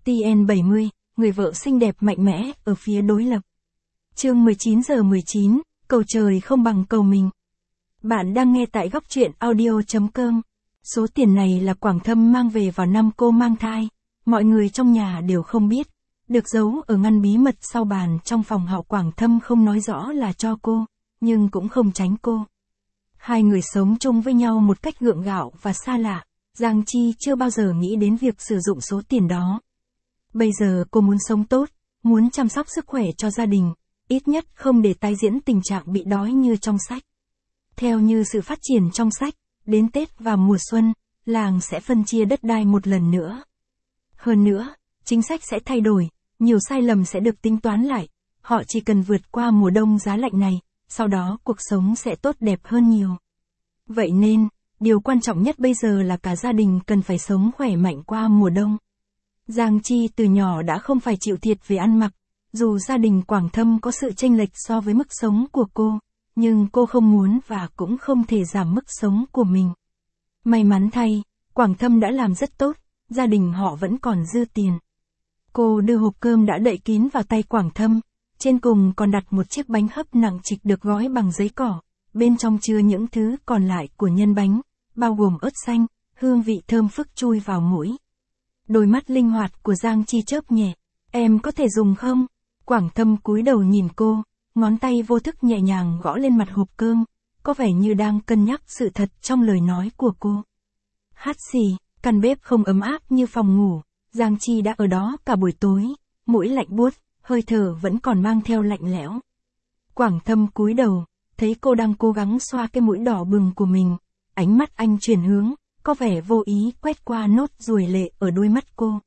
TN70, người vợ xinh đẹp mạnh mẽ, ở phía đối lập. Chương 19:19, cầu trời không bằng cầu mình. Bạn đang nghe tại góc truyện audio.com. Số tiền này là Quảng Thâm mang về vào năm cô mang thai. Mọi người trong nhà đều không biết. Được giấu ở ngăn bí mật sau bàn trong phòng họ. Quảng Thâm không nói rõ là cho cô, nhưng cũng không tránh cô. Hai người sống chung với nhau một cách gượng gạo và xa lạ. Giang Chi chưa bao giờ nghĩ đến việc sử dụng số tiền đó. Bây giờ cô muốn sống tốt, muốn chăm sóc sức khỏe cho gia đình, ít nhất không để tái diễn tình trạng bị đói như trong sách. Theo như sự phát triển trong sách, đến Tết và mùa xuân, làng sẽ phân chia đất đai một lần nữa. Hơn nữa, chính sách sẽ thay đổi, nhiều sai lầm sẽ được tính toán lại, họ chỉ cần vượt qua mùa đông giá lạnh này, sau đó cuộc sống sẽ tốt đẹp hơn nhiều. Vậy nên, điều quan trọng nhất bây giờ là cả gia đình cần phải sống khỏe mạnh qua mùa đông. Giang Chi từ nhỏ đã không phải chịu thiệt về ăn mặc, dù gia đình Quảng Thâm có sự chênh lệch so với mức sống của cô, nhưng cô không muốn và cũng không thể giảm mức sống của mình. May mắn thay, Quảng Thâm đã làm rất tốt, gia đình họ vẫn còn dư tiền. Cô đưa hộp cơm đã đậy kín vào tay Quảng Thâm, trên cùng còn đặt một chiếc bánh hấp nặng trịch được gói bằng giấy cỏ, bên trong chứa những thứ còn lại của nhân bánh, bao gồm ớt xanh, hương vị thơm phức chui vào mũi. Đôi mắt linh hoạt của Giang Chi chớp nhẹ, em có thể dùng không? Quảng Thâm cúi đầu nhìn cô, ngón tay vô thức nhẹ nhàng gõ lên mặt hộp cơm, có vẻ như đang cân nhắc sự thật trong lời nói của cô. Hát xì, căn bếp không ấm áp như phòng ngủ, Giang Chi đã ở đó cả buổi tối, mũi lạnh buốt, hơi thở vẫn còn mang theo lạnh lẽo. Quảng Thâm cúi đầu, thấy cô đang cố gắng xoa cái mũi đỏ bừng của mình, ánh mắt anh chuyển hướng, có vẻ vô ý quét qua nốt ruồi lệ ở đôi mắt cô.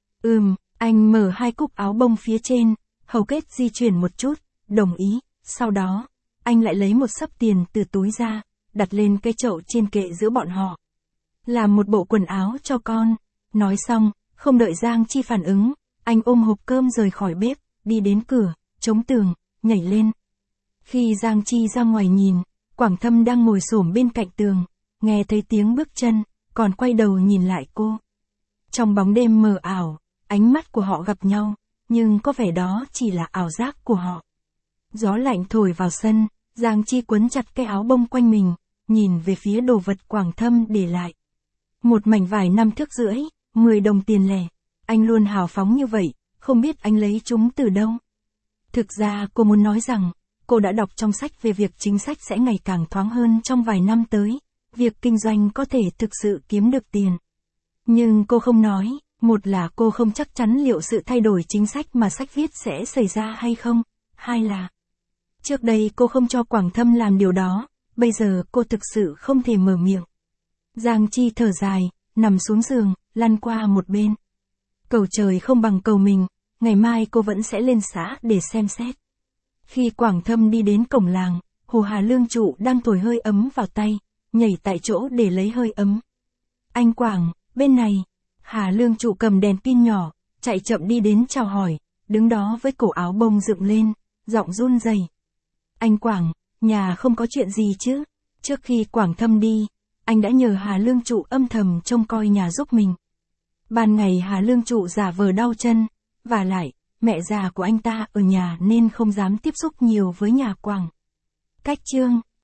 Anh mở hai cúc áo bông phía trên, hầu kết di chuyển một chút, đồng ý, sau đó, anh lại lấy một xấp tiền từ túi ra, đặt lên cái chậu trên kệ giữa bọn họ. Làm một bộ quần áo cho con. Nói xong, không đợi Giang Chi phản ứng, anh ôm hộp cơm rời khỏi bếp, đi đến cửa, chống tường, nhảy lên. Khi Giang Chi ra ngoài nhìn, Quảng Thâm đang ngồi xổm bên cạnh tường, nghe thấy tiếng bước chân, còn quay đầu nhìn lại cô. Trong bóng đêm mờ ảo, ánh mắt của họ gặp nhau, nhưng có vẻ đó chỉ là ảo giác của họ. Gió lạnh thổi vào sân, Giang Chi quấn chặt cái áo bông quanh mình, nhìn về phía đồ vật Quảng Thâm để lại. Một mảnh vải 5 thước rưỡi, 10 đồng tiền lẻ. Anh luôn hào phóng như vậy, không biết anh lấy chúng từ đâu. Thực ra cô muốn nói rằng, cô đã đọc trong sách về việc chính sách sẽ ngày càng thoáng hơn trong vài năm tới, việc kinh doanh có thể thực sự kiếm được tiền. Nhưng cô không nói, một là cô không chắc chắn liệu sự thay đổi chính sách mà sách viết sẽ xảy ra hay không, hai là trước đây cô không cho Quảng Thâm làm điều đó, bây giờ cô thực sự không thể mở miệng. Giang Chi thở dài, nằm xuống giường, lăn qua một bên. Cầu trời không bằng cầu mình, ngày mai cô vẫn sẽ lên xã để xem xét. Khi Quảng Thâm đi đến cổng làng, Hồ Hà Lương Trụ đang thổi hơi ấm vào tay, nhảy tại chỗ để lấy hơi ấm. Anh Quảng, bên này. Hà Lương Trụ cầm đèn pin nhỏ, chạy chậm đi đến chào hỏi, đứng đó với cổ áo bông dựng lên, giọng run rẩy. Anh Quảng, nhà không có chuyện gì chứ? Trước khi Quảng Thâm đi, anh đã nhờ Hà Lương Trụ âm thầm trông coi nhà giúp mình. Ban ngày Hà Lương Trụ giả vờ đau chân, và lại, mẹ già của anh ta ở nhà nên không dám tiếp xúc nhiều với nhà Quảng. Cách chương